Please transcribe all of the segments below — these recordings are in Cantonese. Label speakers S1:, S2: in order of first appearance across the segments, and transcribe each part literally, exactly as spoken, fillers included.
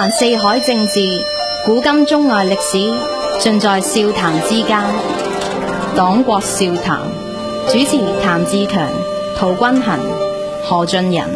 S1: 環四海政治，古今中外歷史，盡在笑談之間。黨國笑談，主持譚志強、陶君行、何俊仁。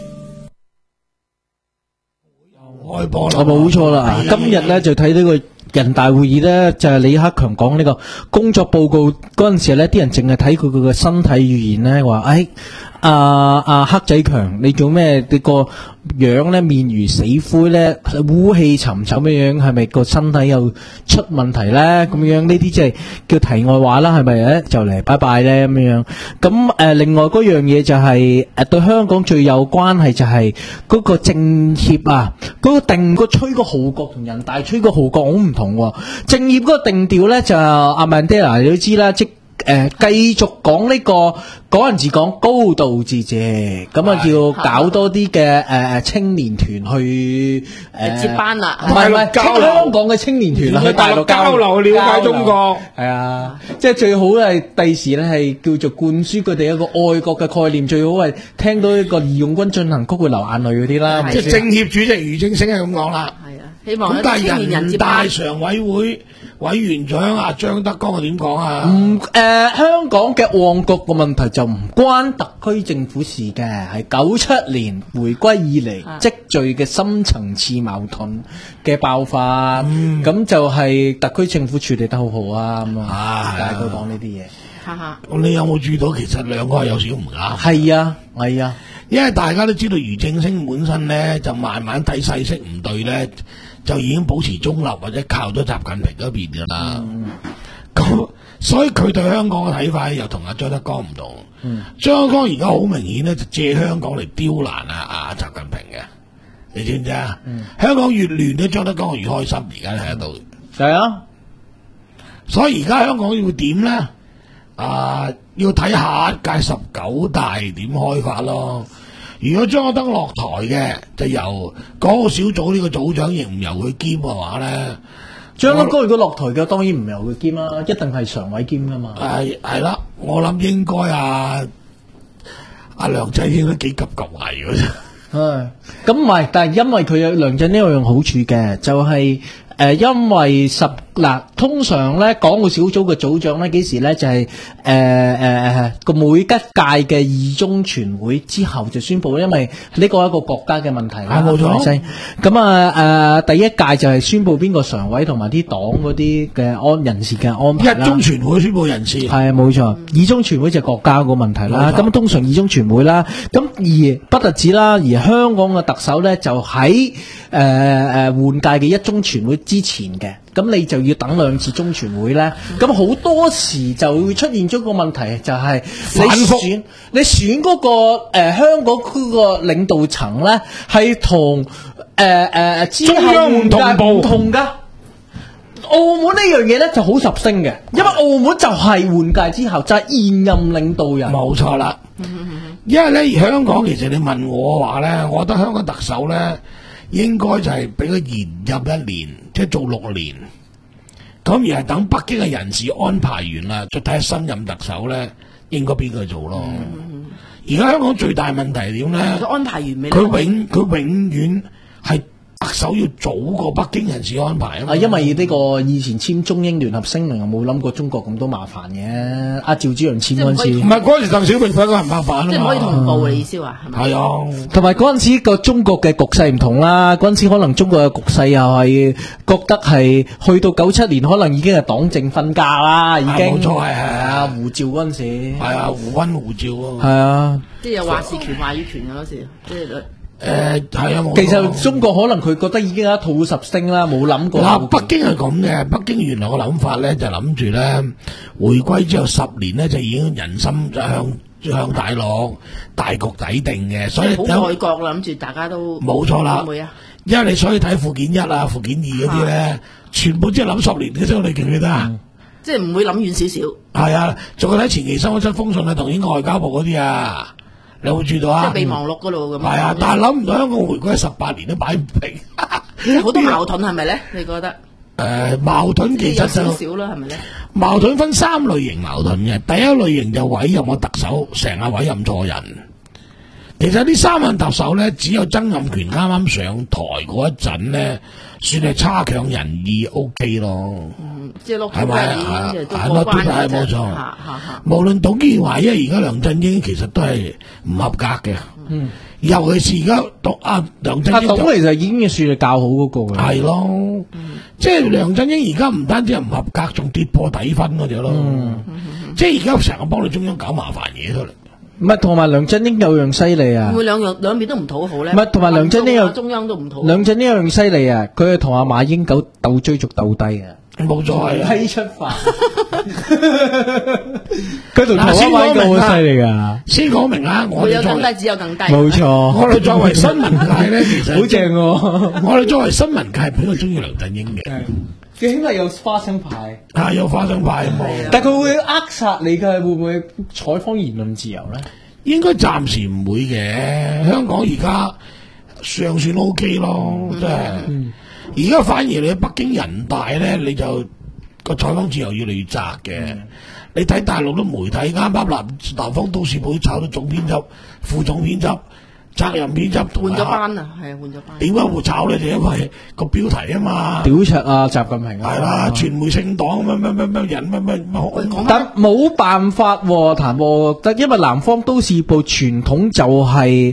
S2: 開播啦！
S3: 我冇錯啦，今日咧就睇呢個人大會議咧，就係李克強講呢個工作報告嗰陣時咧，啲人淨係睇佢佢嘅身體語言咧，話誒。啊啊黑仔強，你做咩？你個樣咧面如死灰咧，烏氣沉沉咁樣，係咪個身體又出問題咧？咁樣呢啲即係叫題外話啦，係咪咧？就嚟拜拜咧咁樣。咁誒、呃，另外嗰樣嘢就係、是、誒對香港最有關係就係嗰個政協啊，嗰、那個定個吹個號角同人大吹個號角好唔同喎。政協嗰個定調咧就阿 Mandela 你都知啦，即誒、呃，繼續講呢、這個港人治港、高度自治，咁啊要搞多啲嘅誒青年團去誒、呃、
S4: 接班啦，
S3: 唔係唔係香港嘅青年團啊，去大陸
S2: 交流了解中國，
S3: 係啊，即係最好係第時咧係叫做灌輸佢哋一個愛國嘅概念，最好係聽到一個義勇軍進行曲會流眼淚嗰啲啦。
S2: 即係政協主席俞正聲係咁講啦。
S4: 係啊，希望
S2: 咁但係
S4: 青年人接
S2: 人大
S4: 班。
S2: 常委會委員長啊張德江係點講啊？
S3: 唔誒、呃，香港嘅旺角個問題就唔關特區政府事嘅，係九七年回歸以嚟積聚嘅深層次矛盾嘅爆發，咁、嗯、就係特區政府處理得好好啊！咁啊，大概講呢啲嘢。
S4: 哈哈，
S2: 咁你有冇注意到其實兩個係有少少唔啱？
S3: 係啊，係啊，因
S2: 為大家都知道俞正聲本身咧就慢慢睇勢色唔對咧。就已經保持中立或者靠咗習近平嗰邊噶啦，咁、嗯、所以佢對香港嘅睇法又同阿張德江唔同。嗯、張德江而家好明顯咧，就借香港嚟刁難啊阿習近平嘅，你知唔知啊？嗯、香港越亂咧，張德江越開心。而家喺度
S3: 係啊，
S2: 所以而家香港要點咧？啊，要睇下一屆十九大點開法咯。如果張德江落台嘅，就由嗰個小組呢個組長亦唔由佢兼嘅話咧，
S3: 張德江如果落台嘅，當然唔由佢兼啦，一定係常委兼噶嘛。
S2: 係係啦，我諗應該啊，阿梁振英都幾急急危嘅啫。
S3: 係咁唔係，但係因為佢有梁振英有樣好處嘅，就係、是。誒、呃，因為十嗱，通常咧講個小組嘅組長咧，幾時咧就係誒誒個每一屆嘅二中全會之後就宣佈，因為呢個係一個國家嘅問題啦，冇錯。咁啊誒，第一屆就係宣佈邊個常委同埋啲黨嗰啲嘅安人事嘅安排啦。一中全會宣佈人事係啊，冇錯。二中全會就係國家個問題啦。咁通常二中全會啦，咁而不特止啦，而香港嘅特首咧就喺誒誒換屆嘅一中全會之前嘅，咁你就要等兩次中全會咧，咁好多時就會出現咗個問題，就係你選你選嗰、嗰個誒、呃、香港區個領導層咧，係同誒誒之後換屆唔同噶。澳門呢樣嘢咧就好十星嘅，因為澳門就係換屆之後就係、是、現任領導人，
S2: 冇錯啦。因為咧香港其實你問我話咧，我覺得香港特首咧。應該就係俾佢延任一年，即係做六年，咁而係等北京嘅人事安排完啦，再睇下新任特首咧，應該邊個做咯？而家、嗯、香港最大問題係點咧？
S4: 佢安排完未？
S2: 佢永佢永遠係特首要早過北京人事安排啊嘛。
S3: 因為呢個以前簽中英聯合聲明，又冇諗過中國咁多麻煩嘅。阿趙紫陽簽嗰陣時，
S2: 唔係嗰陣時鄧小平佢一個人麻煩啊嘛。
S4: 即係可以同步嘅意思話係咪？
S2: 係啊，
S3: 同埋嗰陣時個中國嘅局勢唔同啦。嗰陣時可能中國嘅局勢又係覺得係去到九七年，可能已經係黨政分家啦，已經。冇錯係係啊，胡趙嗰陣時。係
S2: 啊，胡溫胡趙啊。
S3: 係啊。
S4: 即係有話事權、話語權嘅嗰時，即係。
S2: 誒，係啊，
S3: 其實中國可能佢覺得已經有一套十星啦，冇諗過。
S2: 嗱，北京係咁嘅，北京原來個諗法咧就諗住咧，回歸之後十年咧就已經人心向向大陸大局底定嘅，所以
S4: 好愛國啦，諗住大家都
S2: 冇錯啦。
S4: 會啊，
S2: 因為你所以睇附件一啊、附件二嗰啲咧，全部即係諗十年嘅啫，你記唔記得啊？
S4: 即係唔會諗遠少少。
S2: 係啊，仲有睇錢其琛嗰七封信啊，同英國外交部嗰啲啊。你有冇注意到啊？
S4: 即係備忘錄嗰度咁。
S2: 係啊，但係諗唔到香港回歸十八年都擺唔平，
S4: 即係好多矛盾係咪咧？你覺得？
S2: 誒，矛盾其實就
S4: 少少啦，係咪咧？
S2: 矛盾分三類型矛盾嘅，第一類型就委任個特首成日委任錯人， 其實呢三任特首咧，只有曾蔭權啱啱上台嗰一陣咧，算係差強人意 ，O K 咯。
S4: 嗯，即係落
S2: 係咪
S4: 已經都
S2: 係
S4: 過關
S2: 係冇錯。
S4: 嚇嚇嚇。
S2: 無論董建華，因為而家梁振英其實都係唔合格嘅。
S3: 嗯，
S2: 尤其是而家董阿梁振英就，
S3: 阿董其實已經算係較好嗰個嘅。
S2: 係咯，即係梁振英而家唔單止係唔合格，仲跌破底分嗰隻咯。即係而家成日幫你中央搞麻煩嘢出嚟。
S3: 唔係，同埋梁振英有樣犀利啊！
S4: 會唔會兩樣兩邊都唔討好咧？
S3: 唔係，同埋梁振英有
S4: 中央都唔討好。
S3: 梁振英有樣犀利啊！佢係同阿馬英九鬥追逐鬥低啊！
S2: 冇錯係啊。
S3: 低出發，佢同台灣玩個好犀利噶。
S2: 先講明啊，我
S4: 會有更低，
S2: 哋作為
S4: 只有更低。
S3: 冇錯，
S2: 我哋作為新聞界咧，其實
S3: 好正喎。
S2: 我哋作為新聞界比較中意梁振英嘅，
S3: 佢起碼有花生牌，
S2: 啊有花生派冇，
S3: 但係佢會扼殺你嘅，會唔會採訪言論自由咧？
S2: 應該暫時唔會嘅。香港而家尚算 O K 咯，即係而家反而你喺北京人大咧，你就個採訪自由越嚟越窄嘅。你睇大陸啲媒體啱啱南南方都市報炒到總編輯、副總編輯、責任編輯，
S4: 換咗班啊，係啊，換咗班。
S2: 點解會炒咧？就因為個標題啊嘛。
S3: 屌柒啊，習近平啊，
S2: 係啦，傳媒姓黨乜乜乜乜人乜乜乜，
S3: 但冇辦法喎，譚博得，因為南方都市報傳統就係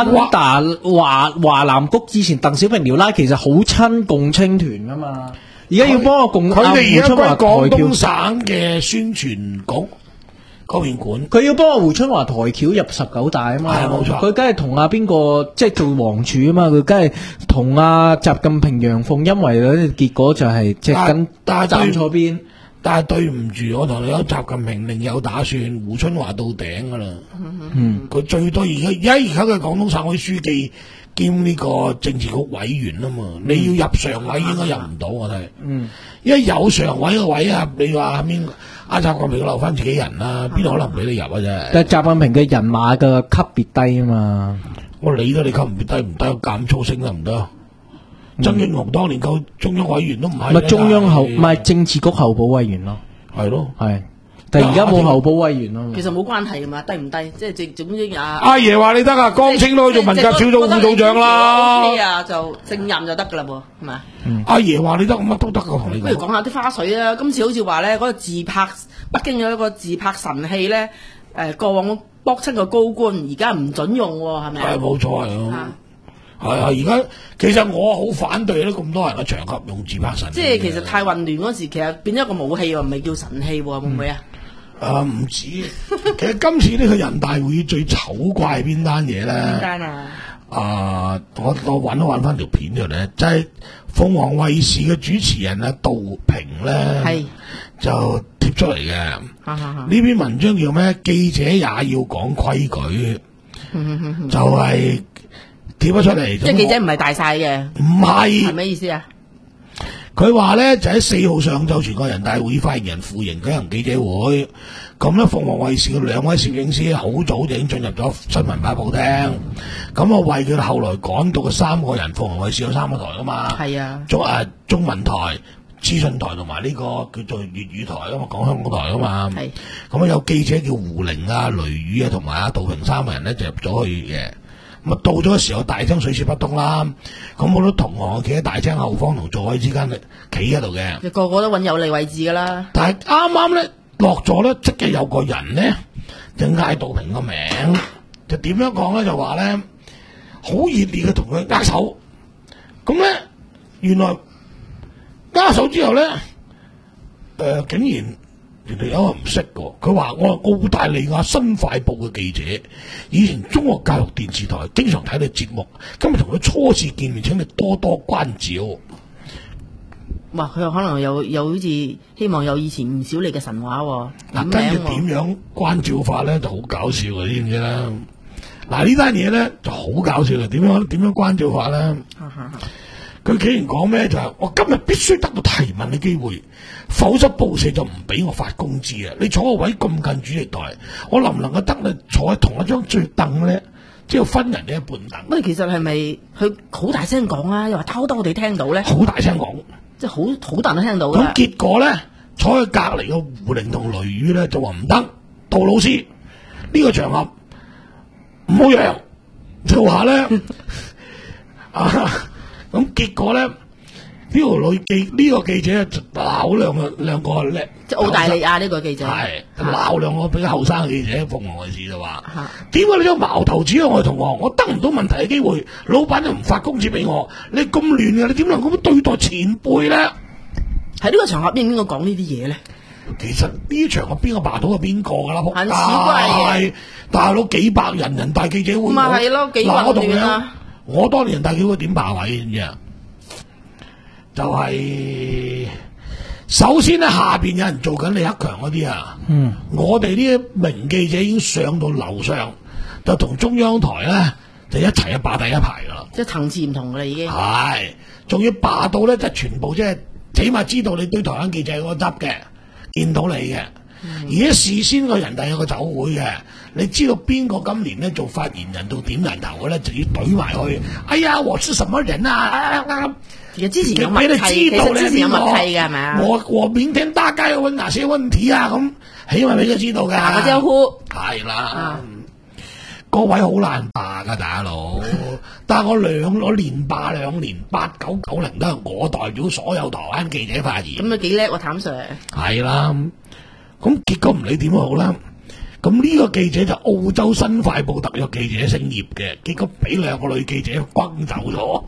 S3: under 華華南谷，之前鄧小平撩拉其實好親共青團噶嘛，而家要幫個共
S2: 佢哋而家歸廣東
S3: 台
S2: 省嘅宣傳局嗰邊管，
S3: 佢要幫阿胡春華抬轎入十九大啊嘛，
S2: 係冇錯
S3: 佢梗係同阿邊個即係做王儲啊嘛，佢梗係同阿習近平陽奉陰違嗰啲，結果就係即係跟
S2: 但係
S3: 站錯邊。
S2: 但係對唔住，我同你講，習近平另有打算，胡春華到頂噶啦。
S3: 嗯，
S2: 佢最多而家而家而家嘅廣東省委書記兼呢個政治局委員啊嘛，你要入常委應該入唔到，我睇。
S3: 嗯，
S2: 因為有常委嘅位啊，你話邊阿習近平留翻自己人啦，邊度可能俾你入啊啫？
S3: 但係習近平嘅人馬嘅級別低啊嘛。
S2: 我理得你級唔低唔低，減粗升得唔得？曾蔭權當年夠中央委員都唔係，
S3: 唔係中央候，唔係政治局候補委員咯，
S2: 係咯，
S3: 係，但係而家冇候補委員咯。
S4: 其實冇關係噶嘛，低唔低，即係總之啊。
S2: 阿爺話你得啊，江青都可以做文革小組副組長啦。
S4: O K 啊，就正任就得噶啦噃，係咪？
S2: 阿爺話你得，乜都得噶，同你
S4: 不如講下啲花絮啊！今次好似話咧，嗰個自拍北京有一個自拍神器咧，誒過往駁親個高官，而家唔準用喎，係咪？
S2: 係冇錯係咯。係啊，而家其實我好反對咧，咁多人嘅場合用自拍神器。
S4: 即係其實太混亂嗰時，其實變咗一個武器喎，唔係叫神器喎，會唔會啊？
S2: 啊，唔止。其實今次呢個人大會議最醜怪係邊單嘢咧？
S4: 邊單啊？
S2: 啊，我我揾都揾翻條片出嚟咧，就係鳳凰衛視嘅主持人啊，杜平咧，
S4: 係
S2: 就貼出嚟嘅。呢篇文章叫咩？記者也要講規矩，就係。貼咗出嚟，
S4: 即係記者唔係大晒嘅，
S2: 唔係
S4: 係咩意思啊？
S2: 佢話咧就喺四號上晝全國人大會議發言人傅瑩舉行記者會，咁咧鳳凰衛視嘅兩位攝影師好早就已經進入咗新聞發佈廳，咁啊為佢後來趕到嘅三個人，鳳凰衛視有三個台噶嘛，
S4: 係啊，
S2: 中誒中文台、資訊台同埋呢個叫做粵語台啊嘛，講香港台啊嘛，係，咁啊有記者叫胡玲啊、雷宇啊同埋阿杜平三個人咧就入咗去嘅。咁啊到咗嘅時候，大廳水泄不通啦。咁好多同行企喺大廳後方同座位之間企喺度嘅，
S4: 個個都揾有利位置噶啦。
S2: 但係啱啱咧落咗咧，即係有個人咧就嗌杜平個名，就點樣講咧？就話咧好熱烈嘅同佢握手。咁咧原來握手之後咧，誒、呃、竟然。人哋有個唔識嘅，佢話我係澳大利亞新快報嘅記者，以前中國教育電視台經常睇你節目，今日同佢初次見面，請你多多關照。
S4: 哇！佢又可能有有好似希望有以前唔少你嘅神話喎。
S2: 嗱，跟住點樣關照法咧就好搞笑嘅，知唔知啦？嗱，呢單嘢咧就好搞笑嘅，點樣點樣關照法咧？佢竟然講咩就係、是、我今日必須得到提問嘅機會，否則報社就唔俾我發工資啊！你坐個位咁近主席台，我能唔能夠得你坐喺同一張最凳咧？即係分人哋一半凳。
S4: 喂，其實係咪佢好大聲講啊？又話偷偷我哋聽到咧？
S2: 好大聲講，
S4: 即係好好大都聽到。
S2: 咁結果咧，坐喺隔離嘅胡玲同雷宇咧就話唔得，杜老師呢、這個場合唔好讓， 就話咧啊，咁結果咧呢條女記呢個記者就鬧兩個兩個叻，
S4: 即係澳大利亞呢個記者
S2: 係鬧兩個比較後生嘅記者，鳳凰衛視就話：點解你將矛頭指向我哋同行？我得唔到問題嘅機會，老闆就唔發工資俾我，你咁亂嘅，你點能咁對待前輩咧？
S4: 喺呢個場合應唔應該講呢啲嘢咧？
S2: 其實呢場合邊個霸到係邊個噶啦？
S4: 很奇怪嘅，
S2: 大佬幾百人人大記者會，
S4: 咪係咯，幾
S2: 嗱我同你
S4: 混亂啊！
S2: 我當年人大記者會點霸位知唔知啊？就係、首先咧，下邊有人做緊李克強嗰啲啊，
S3: 嗯，
S2: 我哋呢啲名記者已經上到樓上，就同中央台咧就一齊一霸第一排噶啦。
S4: 即係層次唔同噶啦，已經
S2: 係，仲要霸到咧就全部即係起碼知道你對台灣記者嗰執嘅，見到你嘅。
S4: 嗯、
S2: 而家事先個人大有個酒會嘅，你知道邊個今年咧做發言人到點人頭嘅咧，就要懟埋去。哎呀，我是什麼人啊？啊啊
S4: 其實之前有默契，
S2: 俾你知道你
S4: 之前有默契
S2: 邊
S4: 嘅係咪啊？
S2: 我我明天大概問哪些問題啊？咁起碼俾佢知道嘅。
S4: 打個招呼
S2: 係啦。
S4: 啊
S2: 各位好難霸噶大佬，但係我兩我連霸兩年，八九九零都係我代表所有台灣記者發言。
S4: 咁啊幾叻喎，譚 Sir。
S2: 係啦，咁結果唔理點好啦。咁呢個記者就澳洲新快報特約記者姓葉嘅，結果俾兩個女記者轟走咗。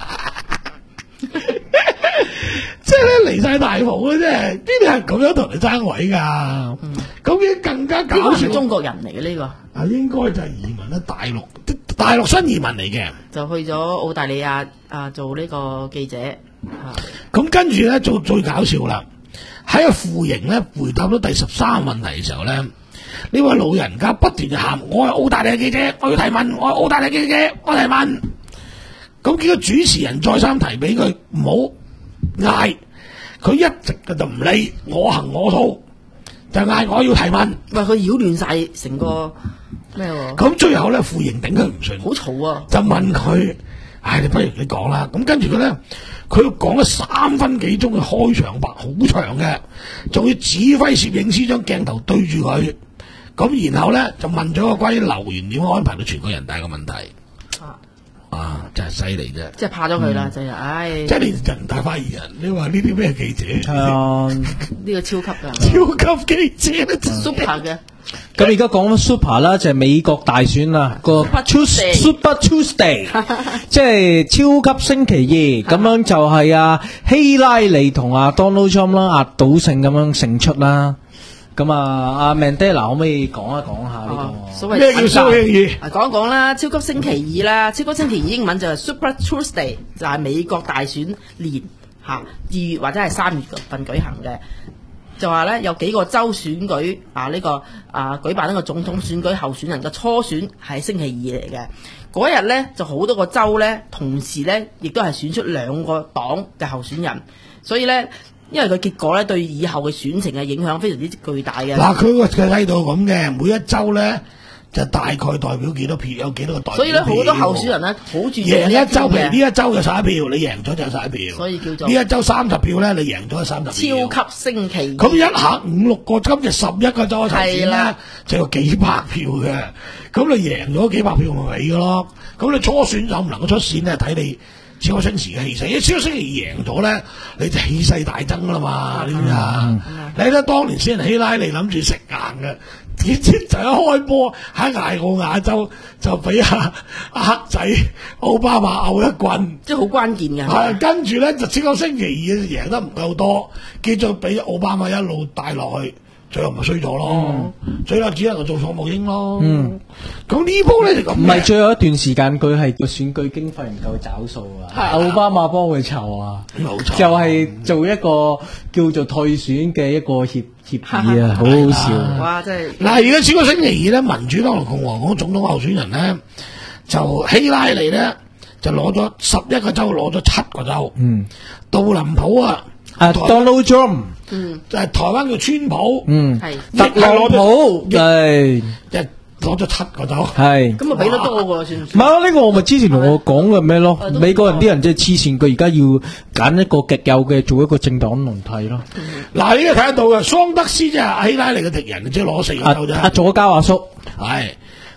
S2: 即係咧離晒大譜嘅啫，邊啲係咁樣同你爭位噶？咁樣、嗯、更加搞笑。
S4: 呢個係中國人嚟嘅呢個。
S2: 啊，應該就係移民喺大陸，大陸新移民嚟嘅，
S4: 就去咗澳大利亞啊做呢個記者。
S2: 咁跟住咧做最搞笑啦，喺個副營咧回答到第十三個問題嘅時候咧，呢位老人家不斷就喊：我係澳大利亞記者，我要提問，我係澳大利亞記者，我提問。咁結果主持人再三提俾佢唔好嗌，佢一直就唔理，我行我素，就嗌我要提問。
S4: 喂，佢擾亂晒成個咩喎？
S2: 咁最後咧，副營頂佢唔順，
S4: 好嘈啊！
S2: 就問佢：唉，你不如你講啦。咁跟住佢咧，佢講咗三分幾鐘嘅開場白，好長嘅，仲要指揮攝影師將鏡頭對住佢。咁然後咧就問咗個關於留言點安排到全國人大嘅問題。啊！啊，真係犀利啫！
S4: 即係怕咗佢啦，真係，唉！
S2: 即係你人大發言人，你話呢啲咩記者？
S3: 係啊，
S4: 呢個超級㗎，
S2: 超級記者咧
S4: ，super 嘅。
S3: 咁而家講緊 super 啦，就係美國大選啦，個 Super Tuesday，即係超級星期二，咁樣就係啊希拉里同阿 Donald Trump 啦，壓倒性咁樣勝出啦。咁啊，阿 Mandela 可唔可以講一講下呢個
S4: 所謂
S2: 咩叫星期二？
S4: 講一講啦，超級星期二啦，超級星期二英文就係 Super Tuesday，就係美國大選年嚇二月或者係三月份舉行嘅。就話咧有幾個州選舉啊，呢、這個啊舉辦呢個總統選舉候選人嘅初選係星期二嚟嘅。嗰日咧就好多個州咧同時咧亦都係選出兩個黨嘅候選人，所以咧因為佢結果咧對以後嘅選情嘅影響非常之巨大嘅。
S2: 嗱，佢個佢喺度咁嘅，每一州咧就大概代表幾多票，有幾多個代表票。
S4: 所以咧好多候選人咧好注重
S2: 贏一州，譬如呢一州就十一票，你贏咗就十一票。
S4: 所以叫做
S2: 呢一州三十票咧，你贏咗就三十票。
S4: 超級星期二。
S2: 咁一下五六個州就十一個州頭選咧，就有幾百票嘅。咁你贏咗幾百票咪你嘅咯？咁你初選就唔能夠出線咧，睇你超級星期嘅氣勢。因為超級星期二贏咗咧，你就氣勢大增啦嘛，知唔知啊？你睇當年先人希拉里諗住食硬嘅。點知就一開波喺艾奧亞州就俾阿阿黑仔奧巴馬毆一棍，
S4: 即係好關鍵嘅。
S2: 係跟住咧就超級星期二贏得唔夠多，結咗俾奧巴馬一路帶落去，最後咪衰咗咯。嗯、最後只能夠做錯母嬰咯。嗯，咁呢波咧就咁。唔係
S3: 最後一段時間佢係個選舉經費唔夠找數啊，奧巴馬幫佢籌啊，就係做一個叫做退選嘅一個協協議啊，好好笑。
S4: 哇！真係
S2: 嗱，而家超級星期二咧，民主黨同共和黨總統候選人咧，就希拉里咧就攞咗十一個州，攞咗七個州。嗯，杜林普啊，
S3: 啊 Donald Trump，
S4: 嗯，
S2: 就係台灣叫川普，
S3: 嗯，
S4: 係
S3: 特朗普，係
S2: 即係攞咗七個州。
S3: 係
S4: 咁啊，俾得多喎，算唔
S3: 唔係啊？呢個我咪之前同我講嘅咩咯？美國人啲人即係黐線，佢而家要揀一個極右嘅做一個政黨輪替咯。
S2: 嗱，你都睇得到嘅，桑德斯即係希拉里嘅敵人，即係攞四個州啫。
S3: 阿左膠阿叔，
S2: 係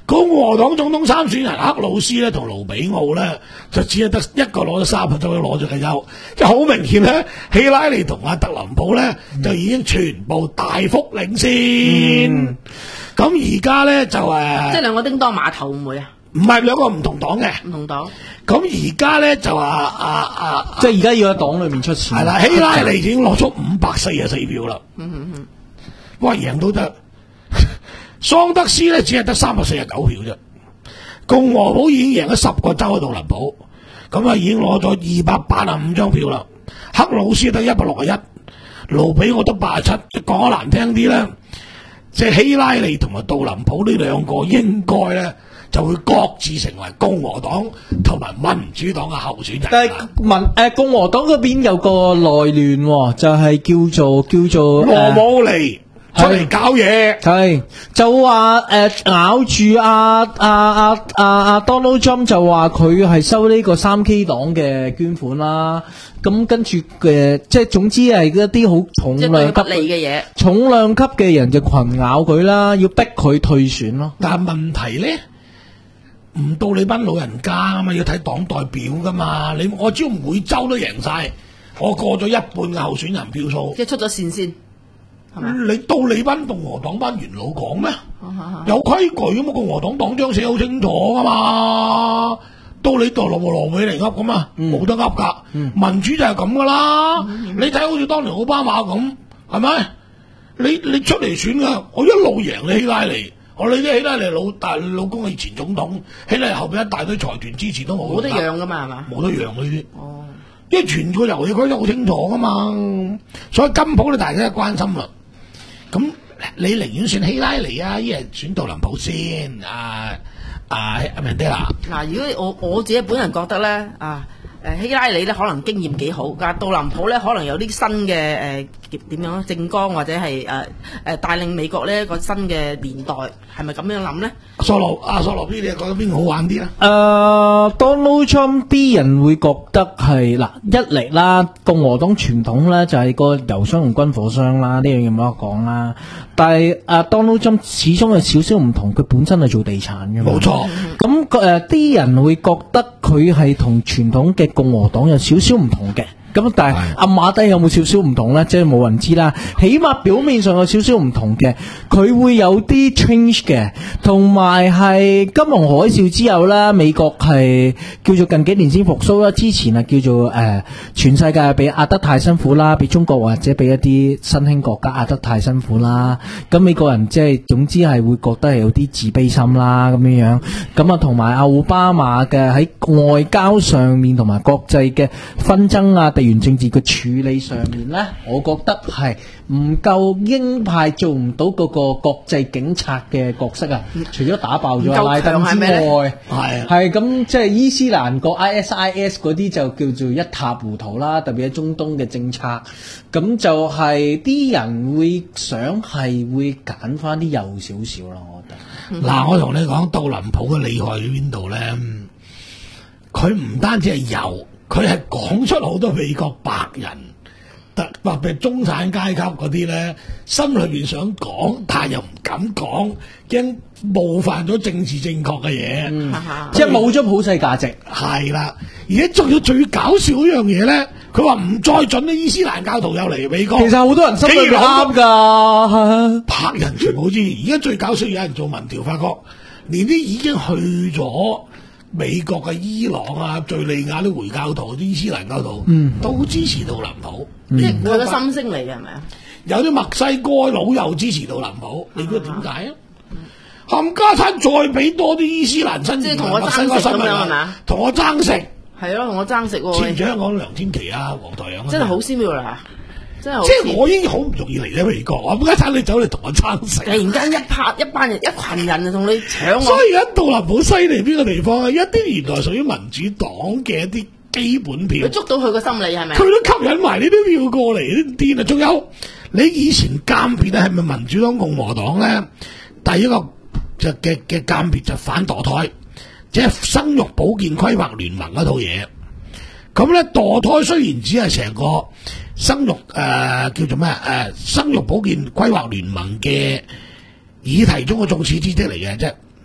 S2: 共和黨總統參選人克魯斯咧同盧比奧咧就只係得一個攞咗三分，就攞咗嘅優，即係好明顯咧，希拉里同阿特朗普咧、嗯、就已經全部大幅領先。咁而家咧就誒，
S4: 即係兩個叮當碼頭會唔會啊？
S2: 唔係兩個唔同黨嘅，
S4: 唔同黨。
S2: 咁而家咧就話啊啊，
S3: 即係而家要喺黨裏面出錢。
S2: 係啦，希拉里已經攞咗五百四十四票啦。
S4: 嗯嗯嗯，
S2: 哇，贏到得。桑德斯咧只係得三百四十九票啫，共和黨已經贏咗十個州喺杜林普，咁啊已經攞咗二百八十五張票啦。克魯斯得一百六十一，盧比我得八十七。講得難聽啲咧，即係希拉里同埋杜林普呢兩個應該咧就會各自成為共和黨同埋民主黨嘅候選人。
S3: 但係民誒共和黨嗰邊有個內亂，就係、是、叫做叫做
S2: 羅姆尼。出嚟搞嘢，
S3: 係就話誒、呃、咬住阿阿阿阿阿 Donald Trump 就話佢係收呢個三 K 黨嘅捐款啦，咁跟住嘅即係總之係一啲好重量級
S4: 不利嘅嘢，
S3: 重量級嘅人就群咬佢啦，要逼佢退選咯。
S2: 但係問題咧，唔到你班老人家啊嘛，要睇黨代表噶嘛，你我只要每州都贏晒，我過咗一半嘅候選人票數，
S4: 即係出咗線先。
S2: 你到你班共和黨班元老講咩？有規矩啊嘛，共和黨黨章寫好清楚噶嘛。到你度羅羅美嚟噏咁啊，冇得噏噶。民主就係咁噶啦。你睇好似當年奧巴馬咁，係咪？你你出嚟選噶，我一路贏你希拉里，我你啲希拉里老大老公係前總統，希拉里後邊一大堆財團支持都冇。
S4: 冇得讓噶嘛，係嘛？
S2: 冇得讓呢啲。哦，因為全個遊戲規則好清楚噶嘛，所以金普你大家都關心啦。咁你寧願選希拉里啊，依係選杜林普先啊啊阿明爹啦。嗱，
S4: 如果我我自己本人覺得咧啊，誒希拉里咧可能經驗幾好，但係杜林普咧可能有啲新嘅誒點樣政綱或者係誒誒帶領美國呢一個新嘅年代，係咪咁樣諗咧？
S2: 索羅阿索羅 B，你覺得邊個好玩啲啊？
S3: 誒、uh, Donald Trump 啲人會覺得係嗱一嚟啦，共和黨傳統咧就係個油商同軍火商啦，呢樣嘢冇得講啦。但係誒 Donald Trump 始終有少少唔同，佢本身係做地產嘅嘛。冇錯。咁誒啲人會覺得佢係同傳統嘅共和黨有少少唔同嘅。咁但係暗碼底有冇少少唔同呢？即係冇人知啦。起碼表面上有少少唔同嘅，佢會有啲 change 嘅，同埋係金融海嘯之後啦，美國係叫做近幾年先復甦啦。之前係叫做誒、呃、全世界俾壓得太辛苦啦，俾中國或者俾一啲新興國家壓得太辛苦啦。咁美國人即係總之係會覺得係有啲自卑心啦咁樣樣。咁啊同埋奧巴馬嘅喺外交上面同埋國際嘅紛爭啊、地緣政治嘅處理上面呢，我覺得係唔夠鷹派，做唔到嗰個國際警察嘅角色啊！除咗打爆咗拉登之外，係係咁即係伊斯蘭國 I S I S 嗰啲就叫做一塌糊塗啦，特別係中東嘅政策，咁就係啲人會想係會揀翻啲右少少啦，我覺得。
S2: 嗱、嗯，我同你講，杜林普嘅厲害喺邊度呢？佢唔單止係右。佢係講出好多美國白人，特特別中產階級嗰啲咧，心裏邊想講，但係又唔敢講，驚冒犯咗政治正確嘅嘢，
S3: 嗯、即係冇咗普世價值。
S2: 係啦，而且仲有最搞笑嗰樣嘢咧，佢話唔再准啲伊斯蘭教徒又嚟美國。
S3: 其實好多人心裏邊啱㗎，
S2: 白人全部知。而家最搞笑，有人做民調發覺，連啲已經去咗美國嘅伊朗啊、敘利亞啲回教徒、啲伊斯蘭教徒，嗯，都支持杜林普。
S4: 即係佢嘅心聲嚟嘅，係咪啊？
S2: 有啲墨西哥佬又支持杜林普，你估點解啊？冚家產再俾多啲伊斯蘭新，
S4: 即係同我爭食咁樣係咪？
S2: 同我爭食，
S4: 係咯，同我爭食。
S2: 前住香港梁天琦啊、黃台仰，
S4: 真係好鮮妙啦！真係，
S2: 即係我已經好唔容易嚟咗美國，冚家產你走嚟同我爭食，
S4: 突然間一拍一班人、一群人就同你搶我。
S2: 所以而家杜林普犀利邊個地方啊？一啲原來屬於民主黨嘅一啲基本票，
S4: 佢捉到佢個心理係咪？
S2: 佢都吸引埋呢啲票過嚟，啲癲啊！仲有你以前鑑別咧，係咪民主黨、共和黨咧？第一個就嘅嘅鑑別就反墮胎，即係生育保健規劃聯盟嗰套嘢。咁咧墮胎雖然只係成個生育誒、呃、叫做咩誒、呃、生育保健規劃聯盟嘅議題中嘅眾矢之的嚟嘅啫，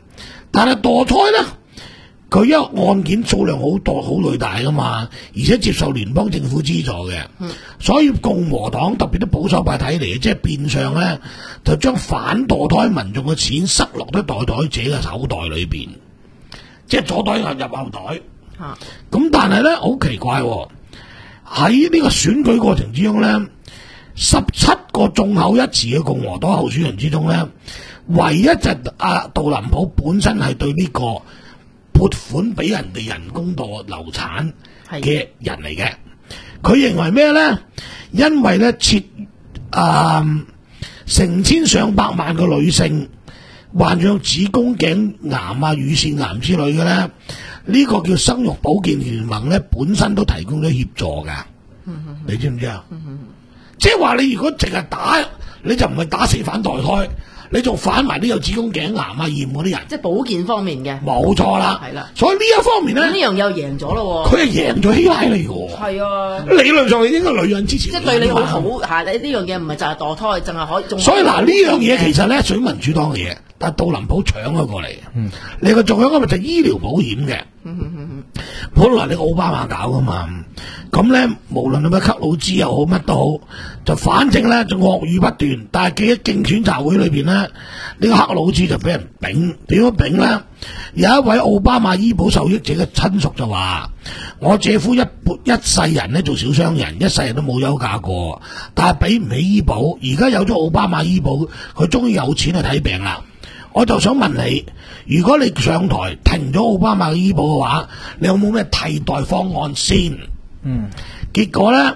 S2: 但係墮胎咧，佢因為案件數量好多好巨大噶嘛，而且接受聯邦政府資助嘅，
S4: 嗯、
S2: 所以共和黨特別啲保守派睇嚟，即係變相咧就將反墮胎民眾嘅錢塞落啲墮胎者嘅口袋裏邊，即係左袋入入後袋。
S4: 啊，
S2: 咁但係咧好奇怪喎，喺呢個選舉過程之中咧，十七個眾口一詞嘅共和黨候選人之中咧，唯一就阿杜林普本身係對呢個撥款俾人哋人工墮流產嘅人嚟嘅。佢認為咩咧？因為咧設啊成千上百萬個女性患上子宮頸癌啊、乳腺癌之類嘅咧。呢個叫生育保健聯盟咧，本身都提供咗協助噶，嗯、你知唔知啊？嗯、即係話你如果淨係打，你就唔係打死反墮胎，你仲反埋啲有子宮頸癌啊、驗嗰啲人，
S4: 即係保健方面嘅，
S2: 冇錯啦，
S4: 係啦。
S2: 所以呢一方面咧，
S4: 呢樣又贏咗咯，
S2: 佢係贏咗希拉里喎。係
S4: 啊，
S2: 理論上你應該女人支持，
S4: 即係對你好好嚇。你呢樣嘢唔係就係墮胎，淨係可以。
S2: 所以嗱呢樣嘢其實咧屬於民主黨嘅嘢，但係杜林普搶咗過嚟。嗯，你個仲有一個咪就係醫療保險嘅。嗯嗯嗯嗯，本來你個奧巴馬搞噶嘛，咁咧無論係咩克魯茲又好乜都好，就反正咧就惡語不斷。但係記喺競選集會裏邊咧，呢、這個克魯茲就俾人丙，點樣丙咧？有一位奧巴馬醫保受益者嘅親屬就話：我姐夫一撥一世人咧做小商人，一世人都冇休假過，但係俾唔起醫保。而家有咗奧巴馬醫保，佢終於有錢去睇病啦。我就想問你，如果你上台停咗奧巴馬嘅醫保嘅話，你有冇咩替代方案先？嗯，結果咧呢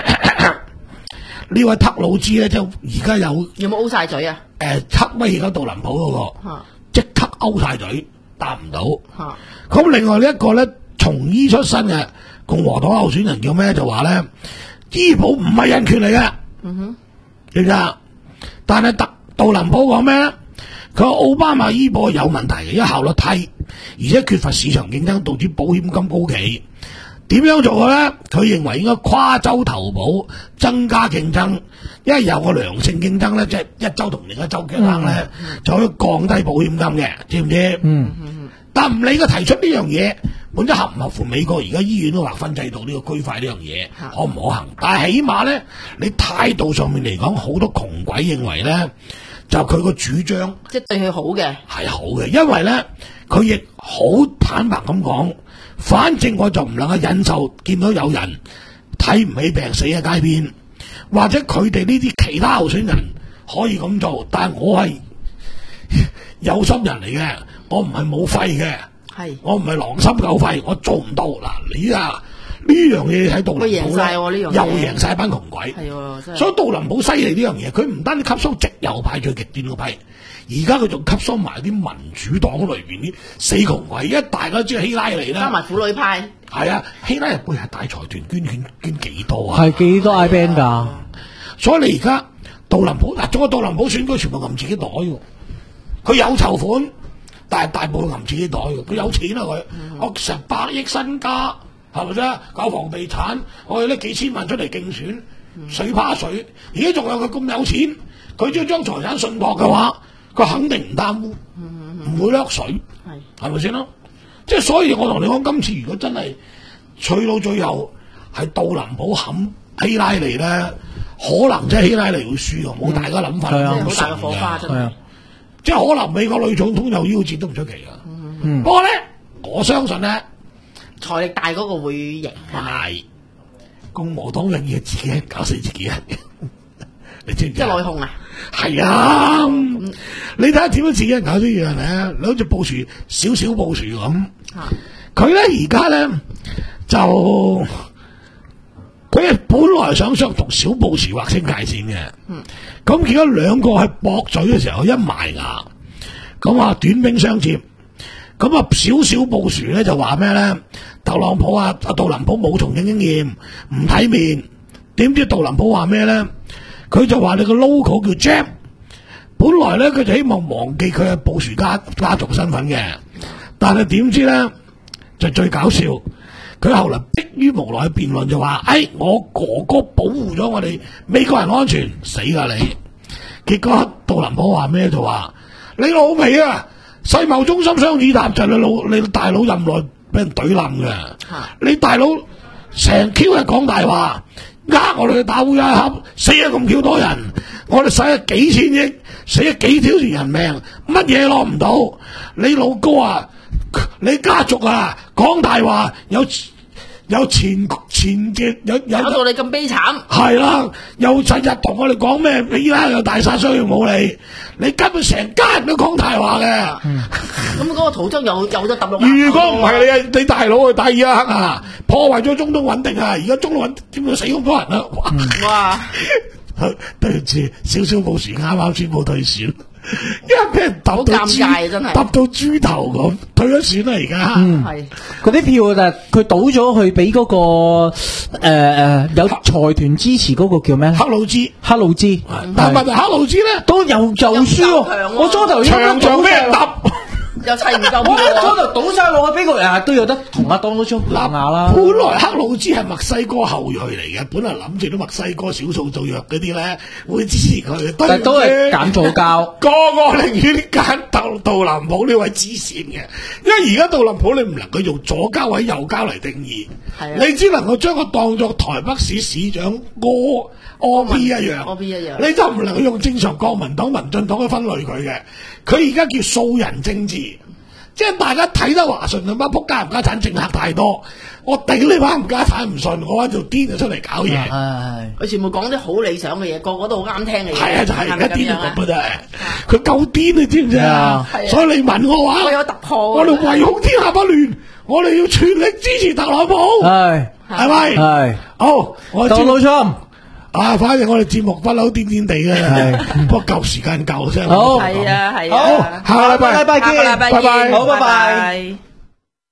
S2: 位特魯茲咧，就而家有
S4: 有冇 O 晒嘴啊？
S2: 誒、呃，黑威而家杜林普嗰、那個，即、啊、刻 O 晒嘴，答唔到。咁、啊、另外呢一個咧，從醫出身嘅共和黨候選人叫咩？就話咧，醫保唔係人權嚟嘅。嗯哼，知唔知啊？但係特杜林普講咩咧？佢話奧巴馬醫保係有問題嘅，因為效率低，而且缺乏市場競爭，導致保險金高企。點樣做嘅咧？佢認為應該跨州投保，增加競爭，因為有個良性競爭咧，即係一州同另一州嘅爭咧，嗯、就可以降低保險金嘅，知唔知？嗯嗯。但唔理佢提出呢樣嘢，本質合唔合乎美國而家醫院嘅劃分制度呢個區塊呢樣嘢可唔可行？但係起碼咧，你態度上面嚟講，好多窮鬼認為咧。就佢個主張，
S4: 即係對佢好嘅，
S2: 係好嘅，因為咧佢亦好坦白咁講，反正我就唔能夠忍受見到有人睇唔起病死喺街邊，或者佢哋呢啲其他候選人可以咁做，但係我係有心人嚟嘅，我唔係冇肺嘅，係我唔係狼心狗肺，我做唔到嗱，你啊！呢樣嘢喺杜林普咧，又贏晒班窮鬼，所以杜林普犀利呢樣嘢，佢唔單止吸收直右派最極端嗰批，而家佢仲吸收埋啲民主黨裏邊啲死窮鬼，因為大家知道希拉里啦，
S4: 加埋婦女派，
S2: 係啊，希拉里背後大財團捐捐捐幾多啊？
S3: 係幾多 I band 㗎？
S2: 所以你而家杜林普嗱，做個杜林普選舉全部揞自己袋喎，佢有籌款，但係大部分揞自己袋嘅，佢有錢啊佢，我成百億身家。係咪啫？搞房地產，我哋搦幾千萬出嚟競選，水趴水。而家仲有佢咁有錢，佢只要將財產信託嘅話，佢肯定唔貪污，唔、嗯嗯、會掠水，係咪先咯？即係所以我同你講，今次如果真係取到最後係杜林普冚希拉里咧，可能即係希拉里會輸嘅，冇、嗯、大家諗法，即係好大嘅火花真係。即係可能美國女總統又腰折都唔出奇㗎。嗯嗯、不過咧，我相信咧。
S4: 財力大嗰個會贏，
S2: 係共和黨永遠自己搞死自己人嘅，你知唔知？即係
S4: 內訌啊！
S2: 係啊，嗯、你睇下點樣自己人搞呢樣咧？你好似布殊少少布殊咁，佢咧而家咧就佢係本來想想同小布殊劃清界線嘅，咁結果兩個喺駁嘴嘅時候一埋牙，咁啊短兵相接。咁啊，少少布殊咧就話咩咧？特朗普啊，阿杜林普冇從政經驗，唔體面。點知杜林普話咩咧？佢就話你個 logo 叫 Jeb。本來咧佢就希望忘記佢係布殊家家族身份嘅，但係點知咧就最搞笑，佢後來迫於無奈辯論就話：哎，我哥哥保護咗我哋美國人安全，死㗎你！結果杜林普話咩就話：你老味啊！ 世貿中心雙子塔就你老你大佬任內俾人懟冧嘅，你大佬成 Q 日講大話，呃我哋去打烏鴉盒，死咗咁 Q 多人，我哋使咗幾千億，死咗幾條人命，乜嘢攞唔到？你老哥啊，你家族啊講大話有。有前前嘅有有
S4: 搞到你咁悲慘，
S2: 係啦，又日日同我哋講咩？你啦又大殺傷力武力，你根本成家人都講大話嘅。
S4: 咁嗰個圖章又又咗揼落。
S2: 如果唔係你啊，你大佬去打伊拉克啊，破壞咗中東穩定啊，而家中東穩點解死咁多人啊？哇！對唔住，少少報時啱啱宣布退選。因為俾人揼到豬，揼到豬頭咁，退咗選啦而家。
S3: 嗯，係嗰啲票就佢倒咗去俾嗰、那個誒誒、呃、有財團支持嗰個叫咩？
S2: 黑魯茲，
S3: 黑魯茲。
S2: 但係問題黑魯茲咧
S3: 都又又輸喎，我初頭
S2: 場場俾人揼。
S4: 又砌唔夠，
S3: 我一早就倒晒落去俾佢，啊都有得同阿當都出鬧下啦。
S2: 本來克魯茲係墨西哥後裔嚟嘅，本來諗住啲墨西哥少數做弱嗰啲咧會支持佢，
S3: 但係都係揀左膠，
S2: 個個寧願揀杜杜林普呢位支線嘅，因為而家杜林普你唔能夠用左膠或者右膠嚟定義，你只能夠將佢當作台北市市長柯柯 P 一樣，
S4: 柯 P 一樣，
S2: 你就唔能夠用正常國民黨、民進黨去分類佢嘅，佢而家叫素人政治。即係大家睇得華順咁班仆家唔家產政客太多，我頂你班唔家產唔順，我就癲咗出嚟搞嘢。
S4: 佢全部講啲好理想嘅嘢，個個都好啱聽嘅嘢。
S2: 係啊，就係而家癲到咁啊！真係，佢夠癲你知唔知啊？所以你問我話，
S4: 我有突破，
S2: 我哋唯恐天下不亂，我哋要全力支持特朗普。係係咪？係好，我
S3: 到老春。
S2: 啊，反正我哋節目不嬲癲癲地嘅，不過夠時間夠啫。
S4: 好，係啊，係啊，
S2: 好，下個禮拜，
S4: 下個禮拜見，
S2: 拜拜，
S4: 好，拜拜。